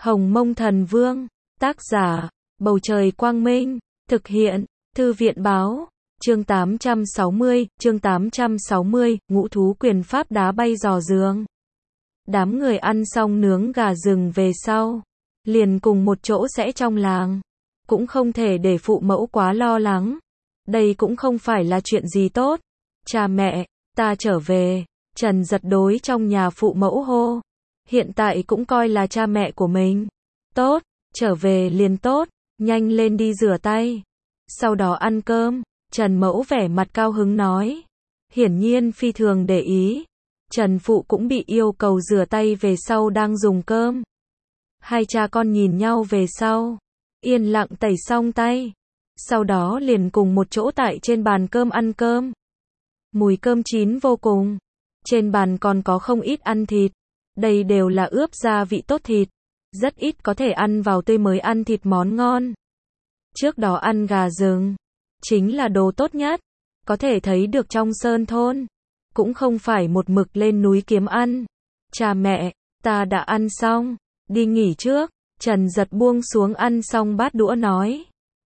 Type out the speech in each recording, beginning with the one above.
Hồng Mông Thần Vương, tác giả, Bầu Trời Quang Minh, thực hiện, Thư viện Báo, chương 860, ngũ thú quyền pháp đá bay dò giường. Đám người ăn xong nướng gà rừng về sau, liền cùng một chỗ sẽ trong làng. Cũng không thể để phụ mẫu quá lo lắng. Đây cũng không phải là chuyện gì tốt. Cha mẹ, ta trở về. Trần Giật đối trong nhà phụ mẫu hô. Hiện tại cũng coi là cha mẹ của mình. Tốt, trở về liền tốt, nhanh lên đi rửa tay. Sau đó ăn cơm, Trần Mẫu vẻ mặt cao hứng nói. Hiển nhiên phi thường để ý. Trần Phụ cũng bị yêu cầu rửa tay về sau đang dùng cơm. Hai cha con nhìn nhau về sau, yên lặng tẩy xong tay. Sau đó liền cùng một chỗ tại trên bàn cơm ăn cơm. Mùi cơm chín vô cùng. Trên bàn còn có không ít ăn thịt. Đây đều là ướp gia vị tốt thịt. Rất ít có thể ăn vào tươi mới ăn thịt món ngon. Trước đó ăn gà rừng, chính là đồ tốt nhất. Có thể thấy được trong sơn thôn. Cũng không phải một mực lên núi kiếm ăn. Cha mẹ, ta đã ăn xong. Đi nghỉ trước. Trần Giật buông xuống ăn xong bát đũa nói.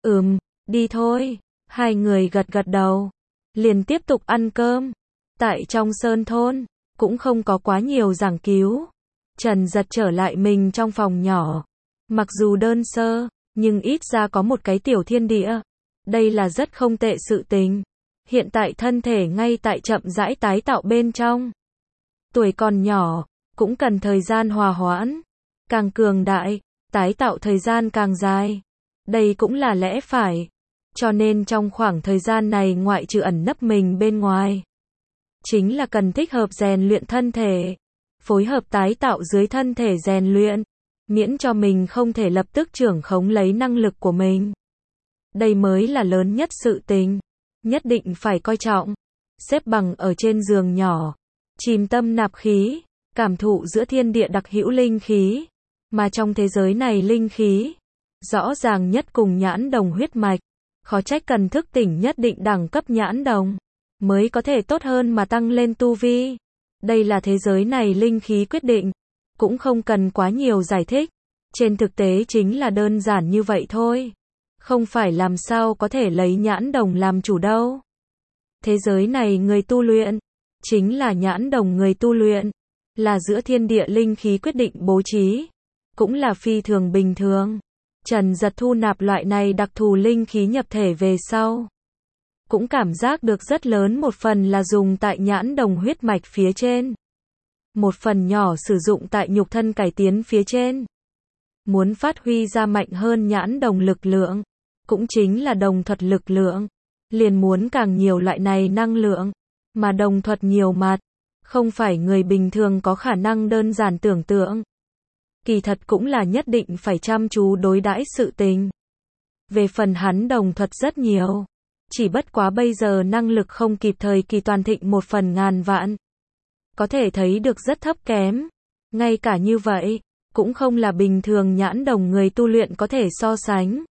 Đi thôi. Hai người gật gật đầu. Liền tiếp tục ăn cơm. Tại trong sơn thôn, cũng không có quá nhiều giảng cứu. Trần Giật trở lại mình trong phòng nhỏ. Mặc dù đơn sơ, nhưng ít ra có một cái tiểu thiên địa. Đây là rất không tệ sự tình. Hiện tại thân thể ngay tại chậm rãi tái tạo bên trong. Tuổi còn nhỏ, cũng cần thời gian hòa hoãn. Càng cường đại, tái tạo thời gian càng dài. Đây cũng là lẽ phải. Cho nên trong khoảng thời gian này ngoại trừ ẩn nấp mình bên ngoài, chính là cần thích hợp rèn luyện thân thể. Phối hợp tái tạo dưới thân thể rèn luyện. Miễn cho mình không thể lập tức trưởng khống lấy năng lực của mình. Đây mới là lớn nhất sự tình. Nhất định phải coi trọng. Xếp bằng ở trên giường nhỏ. Chìm tâm nạp khí. Cảm thụ giữa thiên địa đặc hữu linh khí. Mà trong thế giới này linh khí rõ ràng nhất cùng nhãn đồng huyết mạch. Khó trách cần thức tỉnh nhất định đẳng cấp nhãn đồng mới có thể tốt hơn mà tăng lên tu vi. Đây là thế giới này linh khí quyết định. Cũng không cần quá nhiều giải thích. Trên thực tế chính là đơn giản như vậy thôi. Không phải làm sao có thể lấy nhãn đồng làm chủ đâu. Thế giới này người tu luyện, chính là nhãn đồng người tu luyện. Là giữa thiên địa linh khí quyết định bố trí. Cũng là phi thường bình thường. Trần Giật thu nạp loại này đặc thù linh khí nhập thể về sau. Cũng cảm giác được rất lớn một phần là dùng tại nhãn đồng huyết mạch phía trên. Một phần nhỏ sử dụng tại nhục thân cải tiến phía trên. Muốn phát huy ra mạnh hơn nhãn đồng lực lượng, cũng chính là đồng thuật lực lượng, liền muốn càng nhiều loại này năng lượng. Mà đồng thuật nhiều mặt, không phải người bình thường có khả năng đơn giản tưởng tượng. Kỳ thật cũng là nhất định phải chăm chú đối đãi sự tình. Về phần hắn đồng thuật rất nhiều. Chỉ bất quá bây giờ năng lực không kịp thời kỳ toàn thịnh 1/1000 vạn. Có thể thấy được rất thấp kém. Ngay cả như vậy, cũng không là bình thường nhãn đồng người tu luyện có thể so sánh.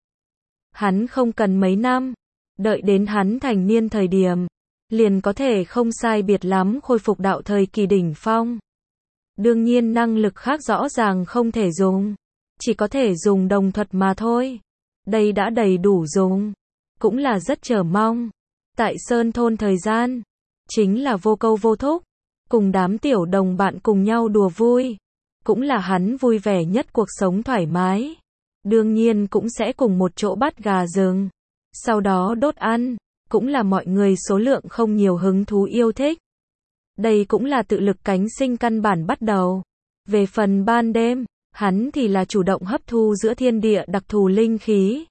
Hắn không cần mấy năm. Đợi đến hắn thành niên thời điểm, liền có thể không sai biệt lắm khôi phục đạo thời kỳ đỉnh phong. Đương nhiên năng lực khác rõ ràng không thể dùng. Chỉ có thể dùng đồng thuật mà thôi. Đây đã đầy đủ dùng. Cũng là rất chờ mong. Tại sơn thôn thời gian, chính là vô câu vô thúc. Cùng đám tiểu đồng bạn cùng nhau đùa vui. Cũng là hắn vui vẻ nhất cuộc sống thoải mái. Đương nhiên cũng sẽ cùng một chỗ bắt gà rừng. Sau đó đốt ăn. Cũng là mọi người số lượng không nhiều hứng thú yêu thích. Đây cũng là tự lực cánh sinh căn bản bắt đầu. Về phần ban đêm, hắn thì là chủ động hấp thu giữa thiên địa đặc thù linh khí.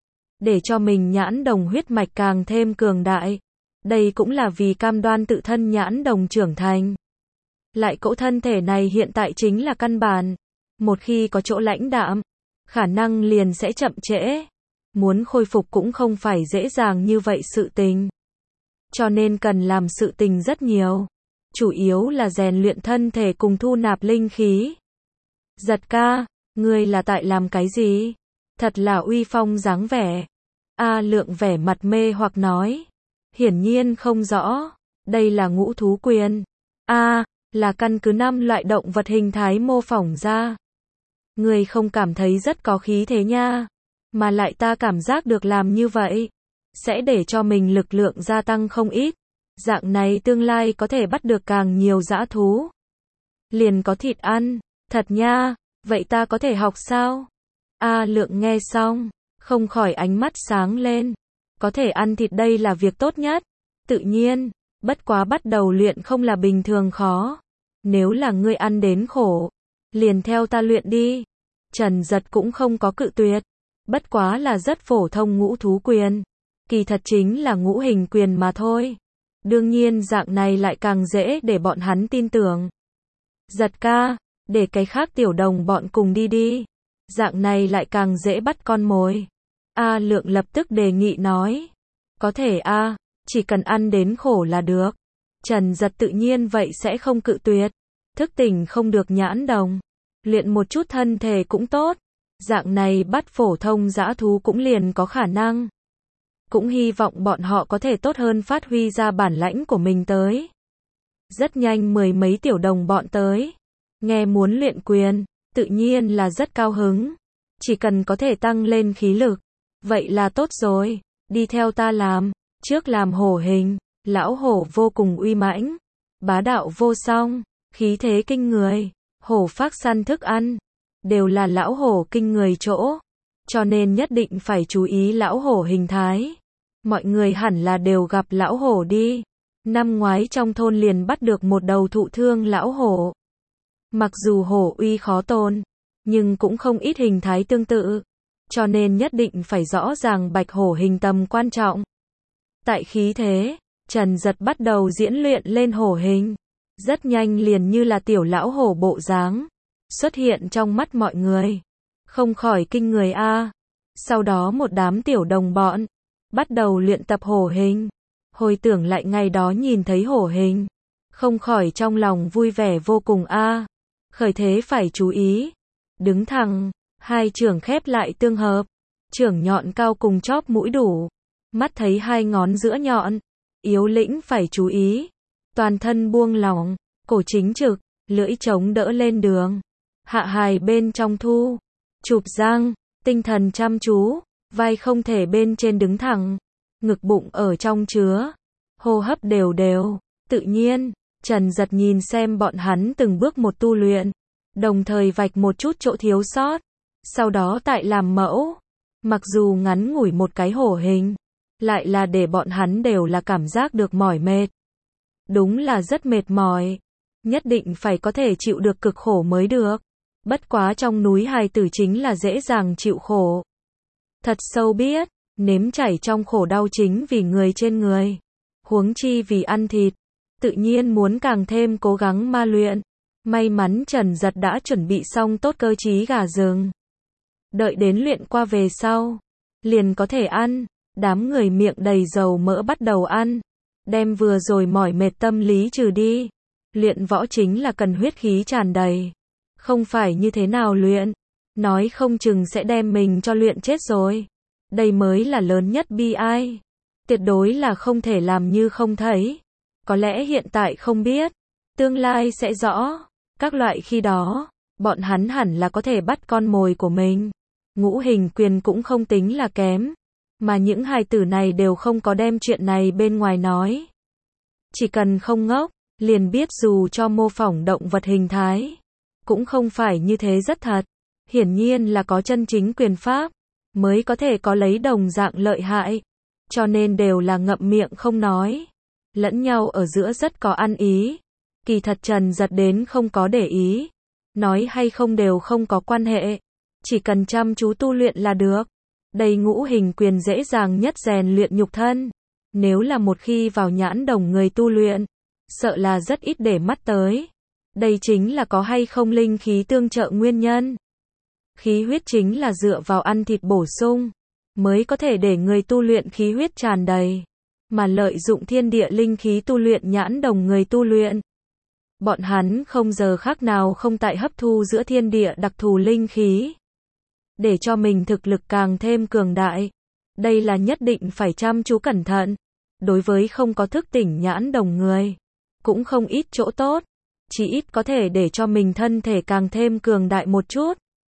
Để cho mình nhãn đồng huyết mạch càng thêm cường đại. Đây cũng là vì cam đoan tự thân nhãn đồng trưởng thành. Lại cỗ thân thể này hiện tại chính là căn bản. Một khi có chỗ lãnh đạm, khả năng liền sẽ chậm trễ. Muốn khôi phục cũng không phải dễ dàng như vậy sự tình. Cho nên cần làm sự tình rất nhiều. Chủ yếu là rèn luyện thân thể cùng thu nạp linh khí. Giật ca, ngươi là tại làm cái gì? Thật là uy phong dáng vẻ. A Lượng vẻ mặt mê hoặc nói. Hiển nhiên không rõ. Đây là ngũ thú quyền. Là căn cứ 5 loại động vật hình thái mô phỏng ra. Ngươi không cảm thấy rất có khí thế nha, mà lại ta cảm giác được làm như vậy sẽ để cho mình lực lượng gia tăng không ít. Dạng này tương lai có thể bắt được càng nhiều dã thú. Liền có thịt ăn, thật nha, vậy ta có thể học sao? A Lượng nghe xong, không khỏi ánh mắt sáng lên. Có thể ăn thịt đây là việc tốt nhất. Tự nhiên, bất quá bắt đầu luyện không là bình thường khó. Nếu là ngươi ăn đến khổ, liền theo ta luyện đi. Trần Giật cũng không có cự tuyệt. Bất quá là rất phổ thông ngũ thú quyền. Kỳ thật chính là ngũ hình quyền mà thôi. Đương nhiên dạng này lại càng dễ để bọn hắn tin tưởng. Giật ca, để cái khác tiểu đồng bọn cùng đi đi. Dạng này lại càng dễ bắt con mồi. A Lượng lập tức đề nghị nói. Có thể a, chỉ cần ăn đến khổ là được. Trần Giật tự nhiên vậy sẽ không cự tuyệt. Thức tỉnh không được nhãn đồng. Luyện một chút thân thể cũng tốt. Dạng này bắt phổ thông dã thú cũng liền có khả năng. Cũng hy vọng bọn họ có thể tốt hơn phát huy ra bản lãnh của mình tới. Rất nhanh mười mấy tiểu đồng bọn tới. Nghe muốn luyện quyền, tự nhiên là rất cao hứng. Chỉ cần có thể tăng lên khí lực, vậy là tốt rồi. Đi theo ta làm. Trước làm hổ hình, lão hổ vô cùng uy mãnh, bá đạo vô song, khí thế kinh người. Hổ phác săn thức ăn, đều là lão hổ kinh người chỗ. Cho nên nhất định phải chú ý lão hổ hình thái. Mọi người hẳn là đều gặp lão hổ đi. Năm ngoái trong thôn liền bắt được một đầu thụ thương lão hổ. Mặc dù hổ uy khó tôn, nhưng cũng không ít hình thái tương tự. Cho nên nhất định phải rõ ràng bạch hổ hình tầm quan trọng. Tại khí thế, Trần Giật bắt đầu diễn luyện lên hổ hình. Rất nhanh liền như là tiểu lão hổ bộ dáng xuất hiện trong mắt mọi người. Không khỏi kinh người a. Sau đó một đám tiểu đồng bọn bắt đầu luyện tập hổ hình. Hồi tưởng lại ngày đó nhìn thấy hổ hình, không khỏi trong lòng vui vẻ vô cùng a. Khởi thế phải chú ý. Đứng thẳng, hai chưởng khép lại tương hợp. Chưởng nhọn cao cùng chóp mũi đủ. Mắt thấy hai ngón giữa nhọn. Yếu lĩnh phải chú ý. Toàn thân buông lỏng, cổ chính trực, lưỡi chống đỡ lên đường. Hạ hài bên trong thu, chụp răng, tinh thần chăm chú, vai không thể bên trên đứng thẳng, ngực bụng ở trong chứa, hô hấp đều đều, tự nhiên. Trần Giật nhìn xem bọn hắn từng bước một tu luyện, đồng thời vạch một chút chỗ thiếu sót, sau đó tại làm mẫu. Mặc dù ngắn ngủi một cái hổ hình, lại là để bọn hắn đều là cảm giác được mỏi mệt. Đúng là rất mệt mỏi, nhất định phải có thể chịu được cực khổ mới được. Bất quá trong núi hài tử chính là dễ dàng chịu khổ. Thật sâu biết, nếm trải trong khổ đau chính vì người trên người. Huống chi vì ăn thịt, tự nhiên muốn càng thêm cố gắng ma luyện. May mắn Trần Giật đã chuẩn bị xong tốt cơ trí gà rừng. Đợi đến luyện qua về sau, liền có thể ăn. Đám người miệng đầy dầu mỡ bắt đầu ăn. Đem vừa rồi mỏi mệt tâm lý trừ đi. Luyện võ chính là cần huyết khí tràn đầy. Không phải như thế nào luyện, nói không chừng sẽ đem mình cho luyện chết rồi. Đây mới là lớn nhất bi ai. Tuyệt đối là không thể làm như không thấy. Có lẽ hiện tại không biết, tương lai sẽ rõ. Các loại khi đó, bọn hắn hẳn là có thể bắt con mồi của mình. Ngũ hình quyền cũng không tính là kém. Mà những hài tử này đều không có đem chuyện này bên ngoài nói. Chỉ cần không ngốc, liền biết dù cho mô phỏng động vật hình thái, cũng không phải như thế rất thật. Hiển nhiên là có chân chính quyền pháp, mới có thể có lấy đồng dạng lợi hại. Cho nên đều là ngậm miệng không nói. Lẫn nhau ở giữa rất có ăn ý. Kỳ thật Trần Giật đến không có để ý. Nói hay không đều không có quan hệ. Chỉ cần chăm chú tu luyện là được. Đây ngũ hình quyền dễ dàng nhất rèn luyện nhục thân. Nếu là một khi vào nhãn đồng người tu luyện, sợ là rất ít để mắt tới. Đây chính là có hay không linh khí tương trợ nguyên nhân. Khí huyết chính là dựa vào ăn thịt bổ sung, mới có thể để người tu luyện khí huyết tràn đầy. Mà lợi dụng thiên địa linh khí tu luyện nhãn đồng người tu luyện. Bọn hắn không giờ khác nào không tại hấp thu giữa thiên địa đặc thù linh khí. Để cho mình thực lực càng thêm cường đại. Đây là nhất định phải chăm chú cẩn thận. Đối với không có thức tỉnh nhãn đồng người, cũng không ít chỗ tốt. Chỉ ít có thể để cho mình thân thể càng thêm cường đại một chút.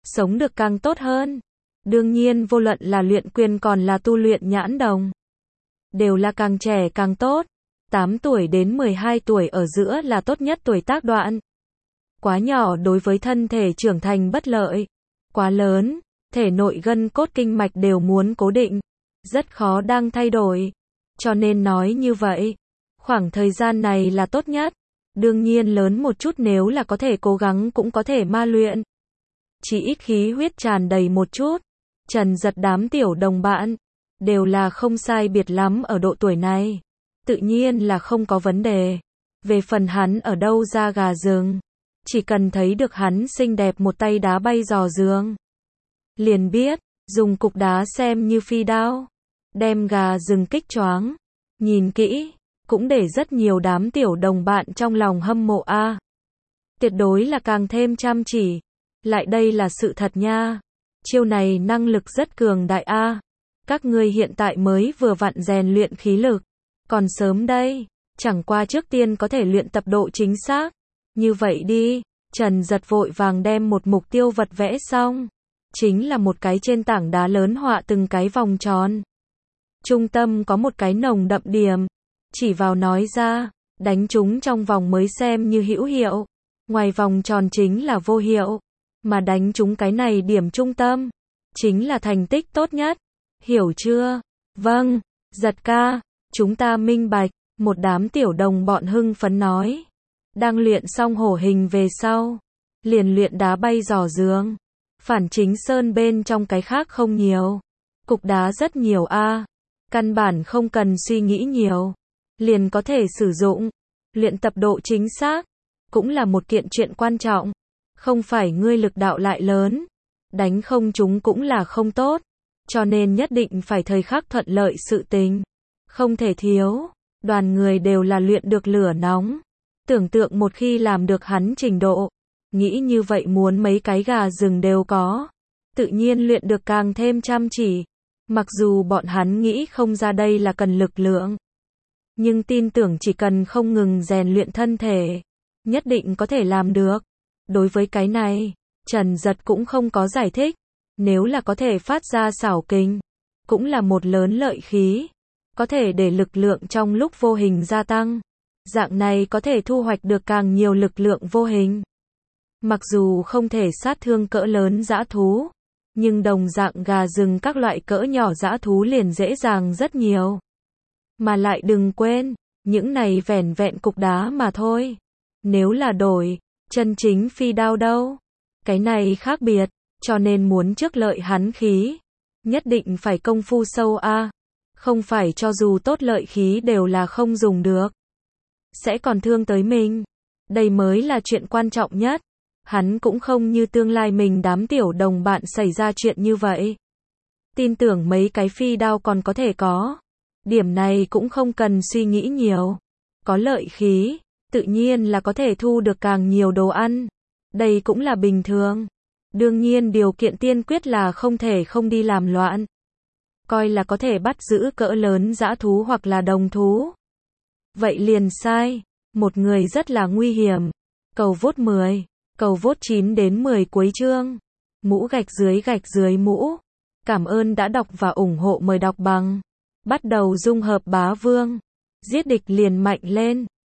sống được càng tốt hơn. Đương nhiên vô luận là luyện quyền còn là tu luyện nhãn đồng, đều là càng trẻ càng tốt. 8 tuổi đến 12 tuổi ở giữa là tốt nhất tuổi tác đoạn. Quá nhỏ đối với thân thể trưởng thành bất lợi. Quá lớn, thể nội gân cốt kinh mạch đều muốn cố định, rất khó đang thay đổi. Cho nên nói như vậy, khoảng thời gian này là tốt nhất. Đương nhiên lớn một chút nếu là có thể cố gắng cũng có thể ma luyện. Chỉ ít khí huyết tràn đầy một chút. Trần Giật đám tiểu đồng bạn, đều là không sai biệt lắm ở độ tuổi này. Tự nhiên là không có vấn đề. Về phần hắn ở đâu ra gà rừng, chỉ cần thấy được hắn xinh đẹp một tay đá bay giò giường, liền biết, dùng cục đá xem như phi đao, đem gà rừng kích choáng. Nhìn kỹ, cũng để rất nhiều đám tiểu đồng bạn trong lòng hâm mộ a. Tuyệt đối là càng thêm chăm chỉ. Lại đây là sự thật nha. Chiêu này năng lực rất cường đại a. Các ngươi hiện tại mới vừa vặn rèn luyện khí lực, còn sớm đây, chẳng qua trước tiên có thể luyện tập độ chính xác. Như vậy đi, Trần Giật vội vàng đem một mục tiêu vật vẽ xong. Chính là một cái trên tảng đá lớn họa từng cái vòng tròn. Trung tâm có một cái nồng đậm điểm. Chỉ vào nói ra, đánh chúng trong vòng mới xem như hữu hiệu. Ngoài vòng tròn chính là vô hiệu. Mà đánh chúng cái này điểm trung tâm, chính là thành tích tốt nhất. Hiểu chưa? Vâng, Giật ca, chúng ta minh bạch. Một đám tiểu đồng bọn hưng phấn nói. Đang luyện xong hổ hình về sau, liền luyện đá bay giò giường. Phản chính sơn bên trong cái khác không nhiều. Cục đá rất nhiều a. Căn bản không cần suy nghĩ nhiều, liền có thể sử dụng. Luyện tập độ chính xác, cũng là một kiện chuyện quan trọng. Không phải ngươi lực đạo lại lớn, đánh không chúng cũng là không tốt. Cho nên nhất định phải thời khắc thuận lợi sự tình. Không thể thiếu, đoàn người đều là luyện được lửa nóng. Tưởng tượng một khi làm được hắn trình độ, nghĩ như vậy muốn mấy cái gà rừng đều có. Tự nhiên luyện được càng thêm chăm chỉ. Mặc dù bọn hắn nghĩ không ra đây là cần lực lượng, nhưng tin tưởng chỉ cần không ngừng rèn luyện thân thể, nhất định có thể làm được. Đối với cái này, Trần Giật cũng không có giải thích. Nếu là có thể phát ra xảo kình, cũng là một lớn lợi khí. Có thể để lực lượng trong lúc vô hình gia tăng. Dạng này có thể thu hoạch được càng nhiều lực lượng vô hình. Mặc dù không thể sát thương cỡ lớn dã thú, nhưng đồng dạng gà rừng các loại cỡ nhỏ dã thú liền dễ dàng rất nhiều. Mà lại đừng quên, những này vẻn vẹn cục đá mà thôi. Nếu là đổi, chân chính phi đao đâu? Cái này khác biệt, cho nên muốn trước lợi hắn khí. Nhất định phải công phu sâu a. Không phải cho dù tốt lợi khí đều là không dùng được. Sẽ còn thương tới mình. Đây mới là chuyện quan trọng nhất. Hắn cũng không như tương lai mình đám tiểu đồng bạn xảy ra chuyện như vậy. Tin tưởng mấy cái phi đao còn có thể có. Điểm này cũng không cần suy nghĩ nhiều. Có lợi khí, tự nhiên là có thể thu được càng nhiều đồ ăn. Đây cũng là bình thường. Đương nhiên điều kiện tiên quyết là không thể không đi làm loạn. Coi là có thể bắt giữ cỡ lớn dã thú hoặc là đồng thú. Vậy liền sai. Một người rất là nguy hiểm. Cầu vote 10. Cầu vote 9 đến 10 cuối chương. Mũ gạch dưới mũ. Cảm ơn đã đọc và ủng hộ, mời đọc bằng. Bắt đầu dung hợp bá vương. Giết địch liền mạnh lên.